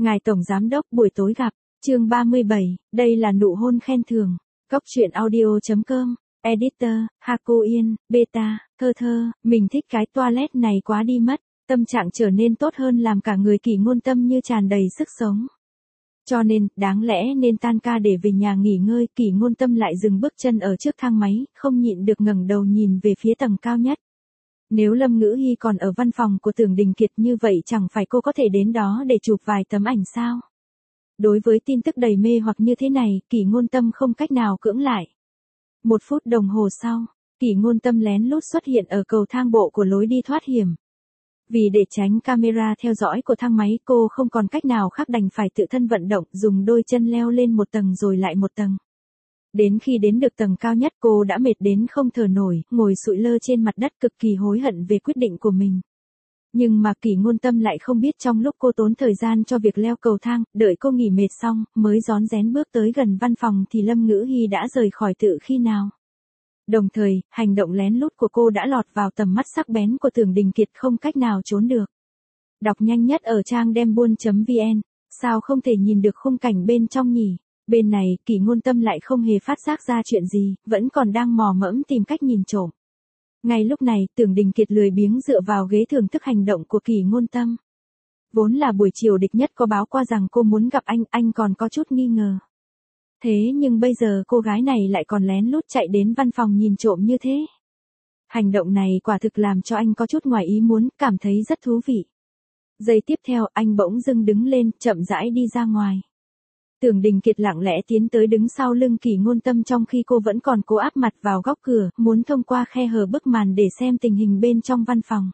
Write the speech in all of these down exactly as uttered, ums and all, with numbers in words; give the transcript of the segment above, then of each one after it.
Ngài Tổng Giám Đốc buổi tối gặp, chương ba mươi bảy, đây là nụ hôn khen thưởng. Cóc truyện audio chấm com, Editor, Haco Yên, Beta, thơ thơ, mình thích cái toilet này quá đi mất, tâm trạng trở nên tốt hơn làm cả người Kỷ Ngôn Tâm như tràn đầy sức sống. Cho nên, đáng lẽ nên tan ca để về nhà nghỉ ngơi, Kỷ Ngôn Tâm lại dừng bước chân ở trước thang máy, không nhịn được ngẩng đầu nhìn về phía tầng cao nhất. Nếu Lâm Ngữ Hi còn ở văn phòng của Tưởng Đình Kiệt như vậy chẳng phải cô có thể đến đó để chụp vài tấm ảnh sao? Đối với tin tức đầy mê hoặc như thế này, Kỷ Ngôn Tâm không cách nào cưỡng lại. Một phút đồng hồ sau, Kỷ Ngôn Tâm lén lút xuất hiện ở cầu thang bộ của lối đi thoát hiểm. Vì để tránh camera theo dõi của thang máy, cô không còn cách nào khác đành phải tự thân vận động, dùng đôi chân leo lên một tầng rồi lại một tầng. Đến khi đến được tầng cao nhất cô đã mệt đến không thở nổi, ngồi sụi lơ trên mặt đất cực kỳ hối hận về quyết định của mình. Nhưng mà Kỷ Ngôn Tâm lại không biết trong lúc cô tốn thời gian cho việc leo cầu thang, đợi cô nghỉ mệt xong, mới rón rén bước tới gần văn phòng thì Lâm Ngữ Hi đã rời khỏi tự khi nào. Đồng thời, hành động lén lút của cô đã lọt vào tầm mắt sắc bén của Tưởng Đình Kiệt không cách nào trốn được. Đọc nhanh nhất ở trang dembuôn chấm vn, sao không thể nhìn được khung cảnh bên trong nhỉ? Bên này, Kỷ Ngôn Tâm lại không hề phát giác ra chuyện gì, vẫn còn đang mò mẫm tìm cách nhìn trộm. Ngay lúc này, Tưởng Đình Kiệt lười biếng dựa vào ghế thưởng thức hành động của Kỷ Ngôn Tâm. Vốn là buổi chiều địch nhất có báo qua rằng cô muốn gặp anh, anh còn có chút nghi ngờ. Thế nhưng bây giờ cô gái này lại còn lén lút chạy đến văn phòng nhìn trộm như thế. Hành động này quả thực làm cho anh có chút ngoài ý muốn, cảm thấy rất thú vị. Giây tiếp theo, anh bỗng dưng đứng lên, chậm rãi đi ra ngoài. Tưởng Đình Kiệt lặng lẽ tiến tới đứng sau lưng Kỷ Ngôn Tâm trong khi cô vẫn còn cố áp mặt vào góc cửa, muốn thông qua khe hở bức màn để xem tình hình bên trong văn phòng.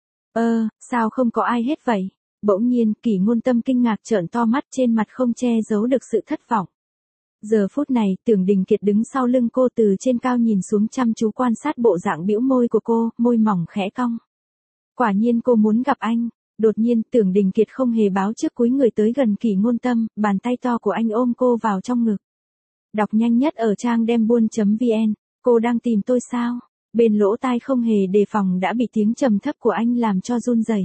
Ơ, sao không có ai hết vậy? Bỗng nhiên, Kỷ Ngôn Tâm kinh ngạc trợn to mắt, trên mặt không che giấu được sự thất vọng. Giờ phút này, Tưởng Đình Kiệt đứng sau lưng cô từ trên cao nhìn xuống chăm chú quan sát bộ dạng bĩu môi của cô, môi mỏng khẽ cong. Quả nhiên cô muốn gặp anh. Đột nhiên, Tưởng Đình Kiệt không hề báo trước cúi người tới gần Kỷ Ngôn Tâm, bàn tay to của anh ôm cô vào trong ngực. Đọc nhanh nhất ở trang dembuôn chấm vn, cô đang tìm tôi sao? Bên lỗ tai không hề đề phòng đã bị tiếng trầm thấp của anh làm cho run rẩy.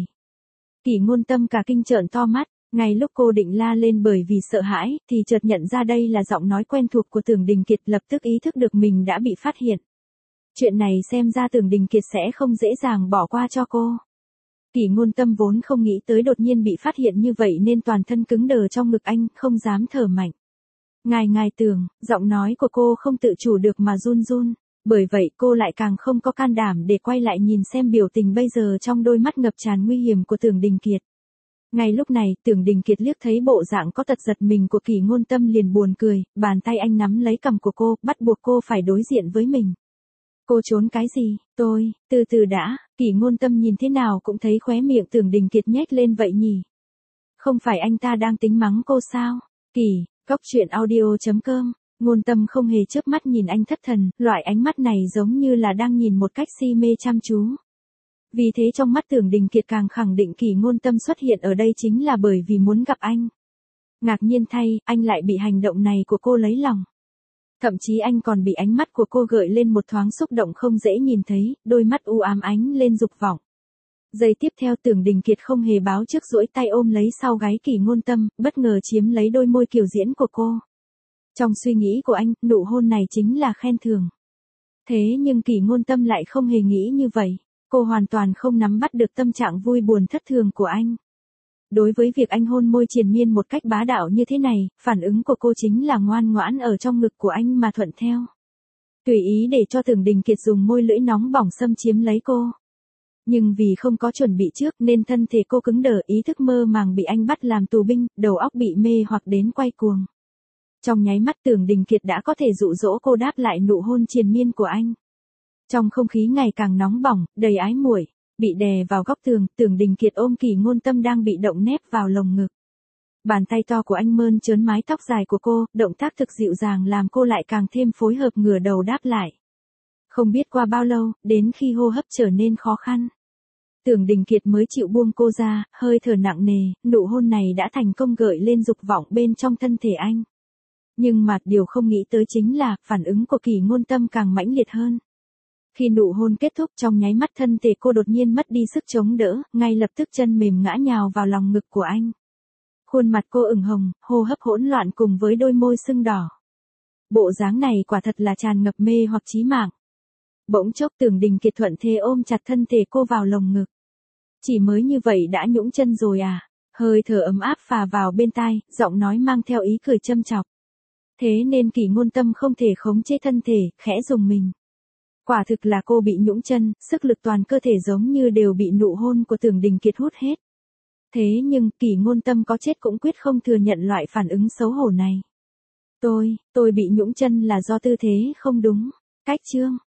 Kỷ Ngôn Tâm cả kinh trợn to mắt, ngay lúc cô định la lên bởi vì sợ hãi, thì chợt nhận ra đây là giọng nói quen thuộc của Tưởng Đình Kiệt, lập tức ý thức được mình đã bị phát hiện. Chuyện này xem ra Tưởng Đình Kiệt sẽ không dễ dàng bỏ qua cho cô. Kỷ Ngôn Tâm vốn không nghĩ tới đột nhiên bị phát hiện như vậy nên toàn thân cứng đờ trong ngực anh, không dám thở mạnh. Ngài ngài Tưởng, giọng nói của cô không tự chủ được mà run run, bởi vậy cô lại càng không có can đảm để quay lại nhìn xem biểu tình bây giờ trong đôi mắt ngập tràn nguy hiểm của Tưởng Đình Kiệt. Ngay lúc này, Tưởng Đình Kiệt liếc thấy bộ dạng có tật giật mình của Kỷ Ngôn Tâm liền buồn cười, bàn tay anh nắm lấy cằm của cô, bắt buộc cô phải đối diện với mình. Cô trốn cái gì? Tôi, từ từ đã, Kỷ Ngôn Tâm nhìn thế nào cũng thấy khóe miệng Tưởng Đình Kiệt nhếch lên vậy nhỉ? Không phải anh ta đang tính mắng cô sao? Kỷ, cóc truyện audio chấm com, Ngôn Tâm không hề chớp mắt nhìn anh thất thần, loại ánh mắt này giống như là đang nhìn một cách si mê chăm chú. Vì thế trong mắt Tưởng Đình Kiệt càng khẳng định Kỷ Ngôn Tâm xuất hiện ở đây chính là bởi vì muốn gặp anh. Ngạc nhiên thay, anh lại bị hành động này của cô lấy lòng. Thậm chí anh còn bị ánh mắt của cô gợi lên một thoáng xúc động không dễ nhìn thấy, đôi mắt u ám ánh lên dục vọng. Giây tiếp theo Tưởng Đình Kiệt không hề báo trước duỗi tay ôm lấy sau gáy Kỷ Ngôn Tâm, bất ngờ chiếm lấy đôi môi kiều diễm của cô. Trong suy nghĩ của anh, nụ hôn này chính là khen thưởng. Thế nhưng Kỷ Ngôn Tâm lại không hề nghĩ như vậy, cô hoàn toàn không nắm bắt được tâm trạng vui buồn thất thường của anh. Đối với việc anh hôn môi triền miên một cách bá đạo như thế này, phản ứng của cô chính là ngoan ngoãn ở trong ngực của anh mà thuận theo. Tùy ý để cho Tưởng Đình Kiệt dùng môi lưỡi nóng bỏng xâm chiếm lấy cô. Nhưng vì không có chuẩn bị trước nên thân thể cô cứng đờ, ý thức mơ màng bị anh bắt làm tù binh, đầu óc bị mê hoặc đến quay cuồng. Trong nháy mắt Tưởng Đình Kiệt đã có thể dụ dỗ cô đáp lại nụ hôn triền miên của anh. Trong không khí ngày càng nóng bỏng, đầy ái muội, bị đè vào góc tường, Tưởng Đình Kiệt ôm Kỷ Ngôn Tâm đang bị động nép vào lồng ngực. Bàn tay to của anh mơn trớn mái tóc dài của cô, động tác thực dịu dàng làm cô lại càng thêm phối hợp ngửa đầu đáp lại. Không biết qua bao lâu, đến khi hô hấp trở nên khó khăn, Tưởng Đình Kiệt mới chịu buông cô ra, hơi thở nặng nề, nụ hôn này đã thành công gợi lên dục vọng bên trong thân thể anh. Nhưng mà điều không nghĩ tới chính là, phản ứng của Kỷ Ngôn Tâm càng mãnh liệt hơn. Khi nụ hôn kết thúc trong nháy mắt thân thể cô đột nhiên mất đi sức chống đỡ, ngay lập tức chân mềm ngã nhào vào lòng ngực của anh. Khuôn mặt cô ửng hồng, hô hấp hỗn loạn cùng với đôi môi sưng đỏ. Bộ dáng này quả thật là tràn ngập mê hoặc chí mạng. Bỗng chốc Tưởng Đình Kiệt thuận thế ôm chặt thân thể cô vào lồng ngực. Chỉ mới như vậy đã nhũn chân rồi à? Hơi thở ấm áp phà vào bên tai, giọng nói mang theo ý cười châm chọc. Thế nên Kỷ Ngôn Tâm không thể khống chế thân thể, khẽ rùng mình. Quả thực là cô bị nhũn chân, sức lực toàn cơ thể giống như đều bị nụ hôn của Tưởng Đình Kiệt hút hết. Thế nhưng Kỷ Ngôn Tâm có chết cũng quyết không thừa nhận loại phản ứng xấu hổ này. Tôi, tôi bị nhũn chân là do tư thế không đúng. Cách chương